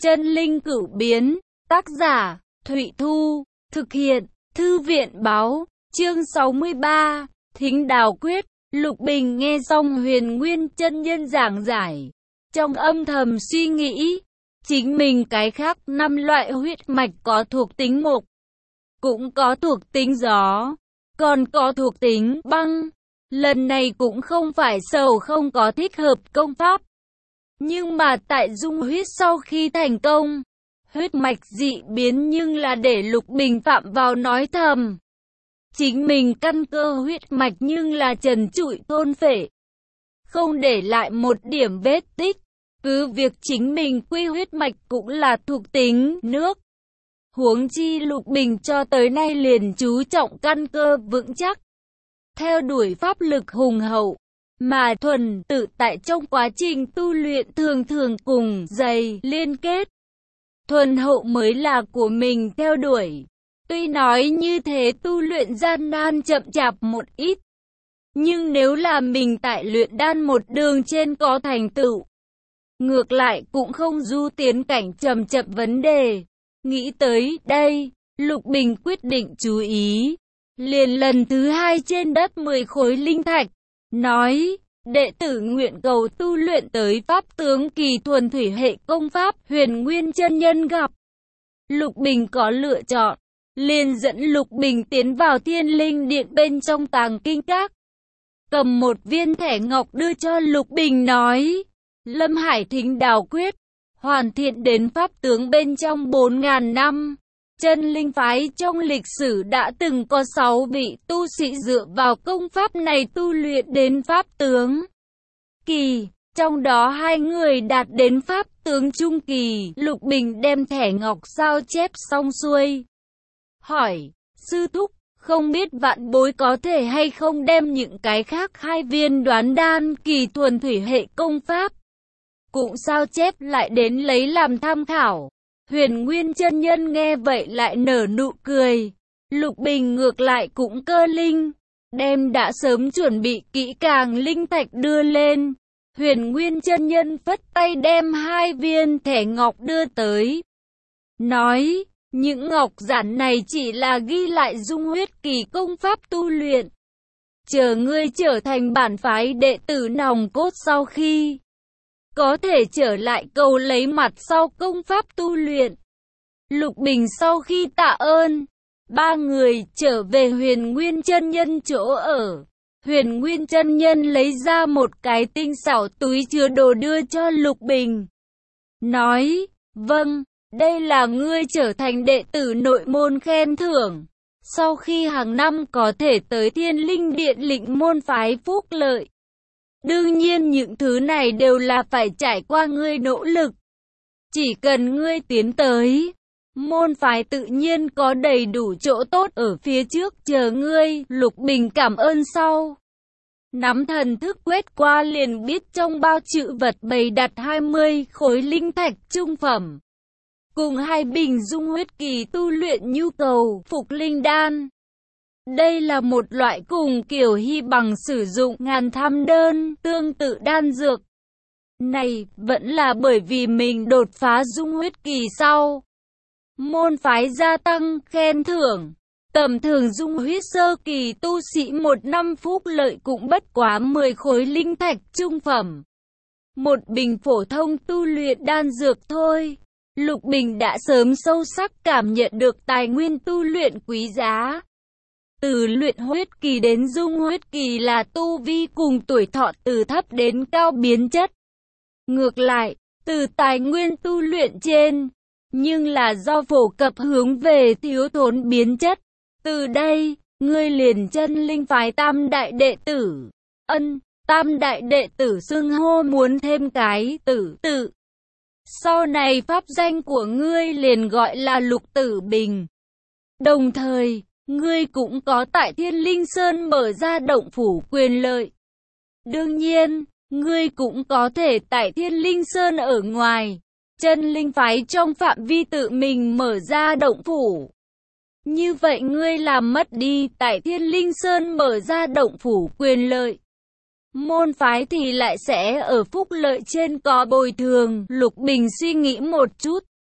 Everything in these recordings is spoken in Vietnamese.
Chân linh cửu biến, tác giả, Thụy Thu, thực hiện, Thư viện báo, chương 63, Thính Đào Quyết. Lục Bình nghe xong Huyền Nguyên chân nhân giảng giải, trong âm thầm suy nghĩ, chính mình cái khác 5 loại huyết mạch có thuộc tính mộc, cũng có thuộc tính gió, còn có thuộc tính băng. Lần này cũng không phải sầu không có thích hợp công pháp, nhưng mà tại dung huyết sau khi thành công, huyết mạch dị biến nhưng là để Lục Bình phạm vào nói thầm. Chính mình căn cơ huyết mạch nhưng là trần trụi thôn phệ, không để lại một điểm vết tích. Cứ việc chính mình quy huyết mạch cũng là thuộc tính nước. Huống chi Lục Bình cho tới nay liền chú trọng căn cơ vững chắc, theo đuổi pháp lực hùng hậu, mà thuần tự tại trong quá trình tu luyện thường thường cùng dày liên kết. Thuần hậu mới là của mình theo đuổi. Tuy nói như thế tu luyện gian nan chậm chạp một ít, nhưng nếu là mình tại luyện đan một đường trên có thành tựu, ngược lại cũng không du tiến cảnh chậm chậm vấn đề. Nghĩ tới đây, Lục Bình quyết định chú ý, liền lần thứ 2 trên đất 10 khối linh thạch, nói, đệ tử nguyện cầu tu luyện tới pháp tướng kỳ thuần thủy hệ công pháp. Huyền Nguyên chân nhân gặp Lục Bình có lựa chọn, liền dẫn Lục Bình tiến vào Thiên Linh Điện bên trong Tàng Kinh Các, cầm một viên thẻ ngọc đưa cho Lục Bình nói, Lâm Hải Thính Đào Quyết, hoàn thiện đến pháp tướng bên trong 4.000 năm. Chân linh phái trong lịch sử đã từng có 6 vị tu sĩ dựa vào công pháp này tu luyện đến pháp tướng kỳ, trong đó 2 người đạt đến pháp tướng trung kỳ. Lục Bình đem thẻ ngọc sao chép xong xuôi, hỏi, sư thúc, không biết vạn bối có thể hay không đem những cái khác 2 viên đoán đan kỳ thuần thủy hệ công pháp cũng sao chép lại đến lấy làm tham khảo. Huyền Nguyên chân nhân nghe vậy lại nở nụ cười. Lục Bình ngược lại cũng cơ linh, đem đã sớm chuẩn bị kỹ càng linh thạch đưa lên. Huyền Nguyên chân nhân phất tay đem 2 viên thẻ ngọc đưa tới, nói, những ngọc giản này chỉ là ghi lại dung huyết kỳ công pháp tu luyện. Chờ ngươi trở thành bản phái đệ tử nòng cốt sau khi, có thể trở lại cầu lấy mặt sau công pháp tu luyện. Lục Bình sau khi tạ ơn, 3 người trở về Huyền Nguyên chân nhân chỗ ở. Huyền Nguyên chân nhân lấy ra một cái tinh xảo túi chứa đồ đưa cho Lục Bình, nói, vâng, đây là ngươi trở thành đệ tử nội môn khen thưởng. Sau khi hàng năm có thể tới Thiên Linh Điện lĩnh môn phái phúc lợi. Đương nhiên những thứ này đều là phải trải qua ngươi nỗ lực. Chỉ cần ngươi tiến tới, môn phái tự nhiên có đầy đủ chỗ tốt ở phía trước chờ ngươi. Lục Bình cảm ơn sau, nắm thần thức quét qua liền biết trong bao chữ vật bày đặt 20 khối linh thạch trung phẩm, cùng 2 bình dung huyết kỳ tu luyện nhu cầu phục linh đan. Đây là một loại cùng kiểu hy bằng sử dụng ngàn tham đơn tương tự đan dược. Này vẫn là bởi vì mình đột phá dung huyết kỳ sau, môn phái gia tăng khen thưởng. Tầm thường dung huyết sơ kỳ tu sĩ 1 năm phúc lợi cũng bất quá 10 khối linh thạch trung phẩm, một bình phổ thông tu luyện đan dược thôi. Lục Bình đã sớm sâu sắc cảm nhận được tài nguyên tu luyện quý giá. Từ luyện huyết kỳ đến dung huyết kỳ là tu vi cùng tuổi thọ từ thấp đến cao biến chất. Ngược lại, từ tài nguyên tu luyện trên, nhưng là do phổ cập hướng về thiếu thốn biến chất. Từ đây, ngươi liền chân linh phái tam đại đệ tử. Tam đại đệ tử xưng hô muốn thêm cái tử tự. Sau này pháp danh của ngươi liền gọi là Lục Tử Bình. Đồng thời, ngươi cũng có tại Thiên Linh Sơn mở ra động phủ quyền lợi. Đương nhiên, ngươi cũng có thể tại Thiên Linh Sơn ở ngoài, chân linh phái trong phạm vi tự mình mở ra động phủ. Như vậy ngươi làm mất đi tại Thiên Linh Sơn mở ra động phủ quyền lợi. Môn phái thì lại sẽ ở phúc lợi trên có bồi thường. Lục Bình suy nghĩ một chút,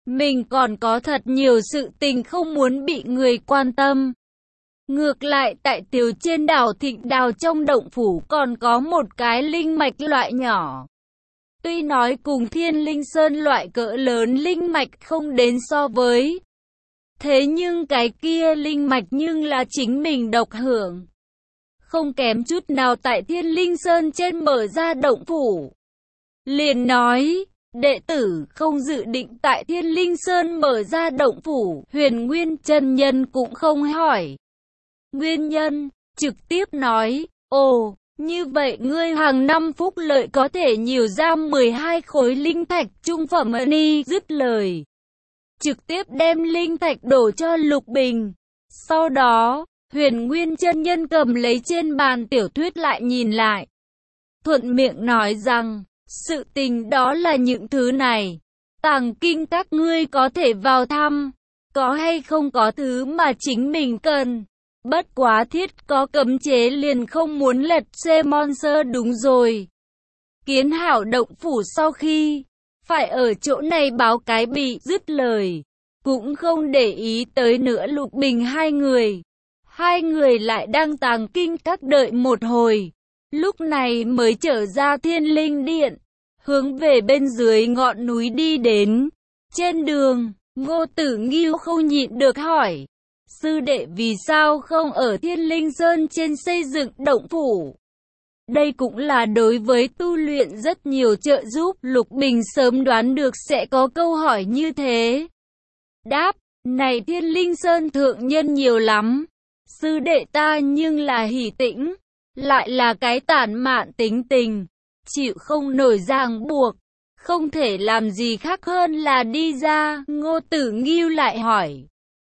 mình còn có thật nhiều sự tình không muốn bị người quan tâm. Ngược lại tại tiểu trên đảo Thịnh Đào trong động phủ còn có một cái linh mạch loại nhỏ. Tuy nói cùng Thiên Linh Sơn loại cỡ lớn linh mạch không đến so với. Thế nhưng cái kia linh mạch nhưng là chính mình độc hưởng. Không kém chút nào tại Thiên Linh Sơn trên mở ra động phủ. Liền nói, đệ tử không dự định tại Thiên Linh Sơn mở ra động phủ. Huyền Nguyên chân nhân cũng không hỏi nguyên nhân, trực tiếp nói, ồ, như vậy ngươi hàng năm phúc lợi có thể nhiều ra 12 khối linh thạch trung phẩm ni. Dứt lời, trực tiếp đem linh thạch đổ cho Lục Bình. Sau đó, Huyền Nguyên chân nhân cầm lấy trên bàn tiểu thuyết lại nhìn lại. Thuận miệng nói rằng, sự tình đó là những thứ này. Tàng kinh các ngươi có thể vào thăm, có hay không có thứ mà chính mình cần. Bất quá thiết có cấm chế liền không muốn lật xe monster đúng rồi. Kiến hảo động phủ sau khi phải ở chỗ này báo cái bị. Dứt lời, cũng không để ý tới nữa Lục Bình hai người. Hai người lại đang tàng kinh các đợi một hồi. Lúc này mới trở ra Thiên Linh Điện, hướng về bên dưới ngọn núi đi đến. Trên đường, Ngô Tử Nghiêu không nhịn được hỏi. Sư đệ vì sao không ở Thiên Linh Sơn trên xây dựng động phủ? Đây cũng là đối với tu luyện rất nhiều trợ giúp. Lục Bình sớm đoán được sẽ có câu hỏi như thế. Đáp, này Thiên Linh Sơn thượng nhân nhiều lắm. Sư đệ ta nhưng là hỉ tĩnh, lại là cái tản mạn tính tình, chịu không nổi ràng buộc, không thể làm gì khác hơn là đi ra. Ngô Tử Nghiêu lại hỏi.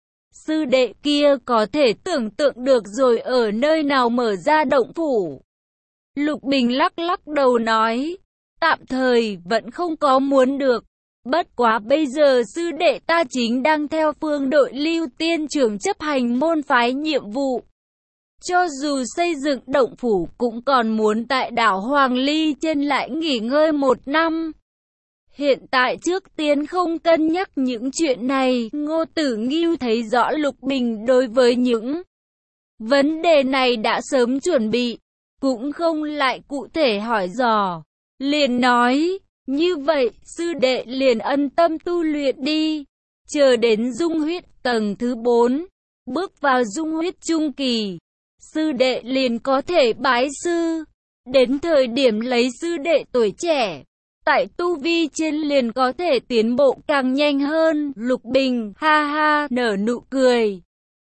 Sư đệ kia có thể tưởng tượng được rồi ở nơi nào mở ra động phủ. Lục Bình lắc lắc đầu nói, tạm thời vẫn không có muốn được. Bất quá bây giờ sư đệ ta chính đang theo phương đội Lưu Tiên trưởng chấp hành môn phái nhiệm vụ. Cho dù xây dựng động phủ cũng còn muốn tại đảo Hoàng Ly trên lại nghỉ ngơi 1 năm. Hiện tại trước tiên không cân nhắc những chuyện này. Ngô Tử Nghiêu thấy rõ Lục Bình đối với những vấn đề này đã sớm chuẩn bị, cũng không lại cụ thể hỏi dò. Liền nói, như vậy sư đệ liền ân tâm tu luyện đi. Chờ đến dung huyết tầng thứ 4, bước vào dung huyết trung kỳ, sư đệ liền có thể bái sư. Đến thời điểm lấy sư đệ tuổi trẻ, tại tu vi trên liền có thể tiến bộ càng nhanh hơn. Lục Bình ha ha nở nụ cười,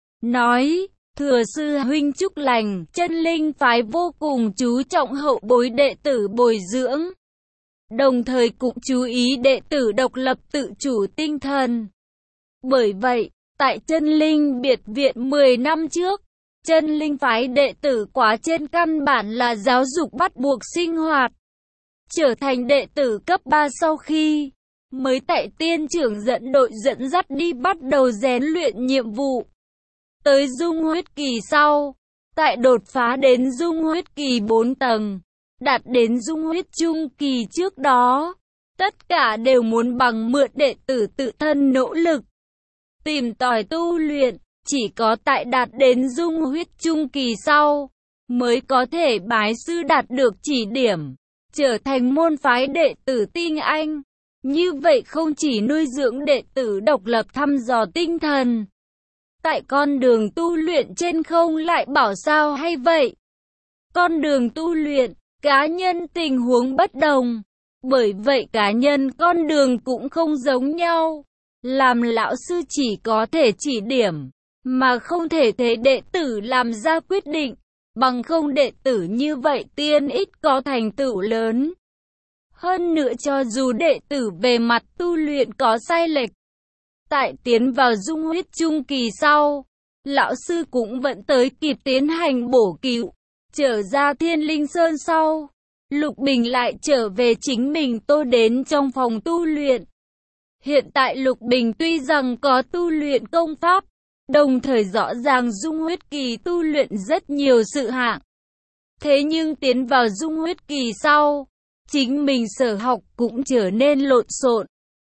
nói, thừa sư huynh chúc lành. Chân linh phái vô cùng chú trọng hậu bối đệ tử bồi dưỡng, đồng thời cũng chú ý đệ tử độc lập tự chủ tinh thần. Bởi vậy, tại Chân Linh biệt viện 10 năm trước, Chân Linh phái đệ tử quá trên căn bản là giáo dục bắt buộc sinh hoạt. Trở thành đệ tử cấp 3 sau khi, mới tại tiên trưởng dẫn đội dẫn dắt đi bắt đầu rèn luyện nhiệm vụ. Tới dung huyết kỳ sau, tại đột phá đến dung huyết kỳ 4 tầng, đạt đến dung huyết trung kỳ trước đó, tất cả đều muốn bằng mượn đệ tử tự thân nỗ lực, tìm tòi tu luyện. Chỉ có tại đạt đến dung huyết trung kỳ sau, mới có thể bái sư đạt được chỉ điểm, trở thành môn phái đệ tử tinh anh. Như vậy không chỉ nuôi dưỡng đệ tử độc lập thăm dò tinh thần, tại con đường tu luyện trên không lại bảo sao hay vậy. Con đường tu luyện, cá nhân tình huống bất đồng, bởi vậy cá nhân con đường cũng không giống nhau. Làm lão sư chỉ có thể chỉ điểm, mà không thể thế đệ tử làm ra quyết định, bằng không đệ tử như vậy tiên ít có thành tựu lớn. Hơn nữa cho dù đệ tử về mặt tu luyện có sai lệch, tại tiến vào dung huyết trung kỳ sau, lão sư cũng vẫn tới kịp tiến hành bổ cứu. Trở ra Thiên Linh Sơn sau, Lục Bình lại trở về chính mình tôi đến trong phòng tu luyện. Hiện tại Lục Bình tuy rằng có tu luyện công pháp, đồng thời rõ ràng dung huyết kỳ tu luyện rất nhiều sự hạng. Thế nhưng tiến vào dung huyết kỳ sau, chính mình sở học cũng trở nên lộn xộn.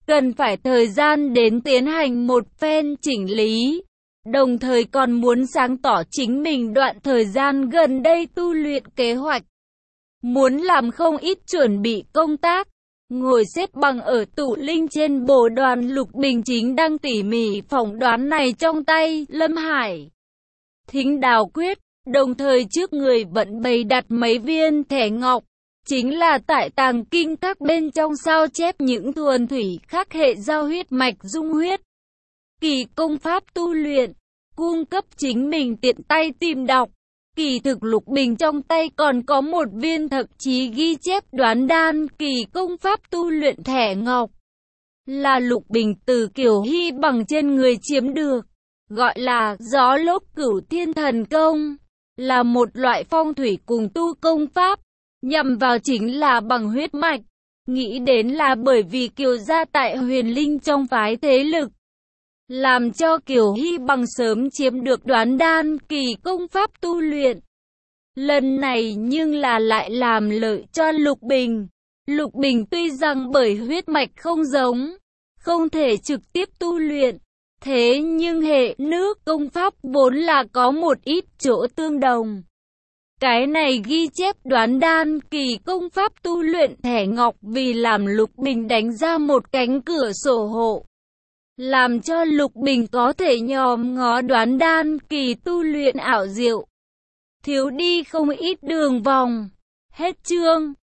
cần phải thời gian đến tiến hành một phen chỉnh lý. Đồng thời còn muốn sáng tỏ chính mình đoạn thời gian gần đây tu luyện kế hoạch. Muốn làm không ít chuẩn bị công tác. Ngồi xếp bằng ở tủ linh trên bồ đoàn, Lục Bình chính đang tỉ mỉ phỏng đoán này trong tay. Lâm Hải Thính Đào Quyết, đồng thời trước người vẫn bày đặt mấy viên thẻ ngọc. Chính là tại tàng kinh các bên trong sao chép những thuần thủy khắc hệ giao huyết mạch dung huyết. Kỳ công pháp tu luyện, cung cấp chính mình tiện tay tìm đọc. Kỳ thực Lục Bình trong tay còn có một viên thậm chí ghi chép đoán đan kỳ công pháp tu luyện thẻ ngọc. Là Lục Bình từ Kiều Hy bằng trên người chiếm được. Gọi là gió lốc cửu thiên thần công. Là một loại phong thủy cùng tu công pháp. Nhằm vào chính là bằng huyết mạch. Nghĩ đến là bởi vì Kiều gia tại Huyền Linh trong phái thế lực. Làm cho Kiều Hy bằng sớm chiếm được đoán đan kỳ công pháp tu luyện. Lần này nhưng là lại làm lợi cho Lục Bình. Lục Bình tuy rằng bởi huyết mạch không giống, không thể trực tiếp tu luyện. Thế nhưng hệ nước công pháp vốn là có một ít chỗ tương đồng. Cái này ghi chép đoán đan kỳ công pháp tu luyện thẻ ngọc vì làm Lục Bình đánh ra một cánh cửa sổ hộ. Làm cho Lục Bình có thể nhòm ngó đoán đan kỳ tu luyện ảo diệu. Thiếu đi không ít đường vòng. Hết chương.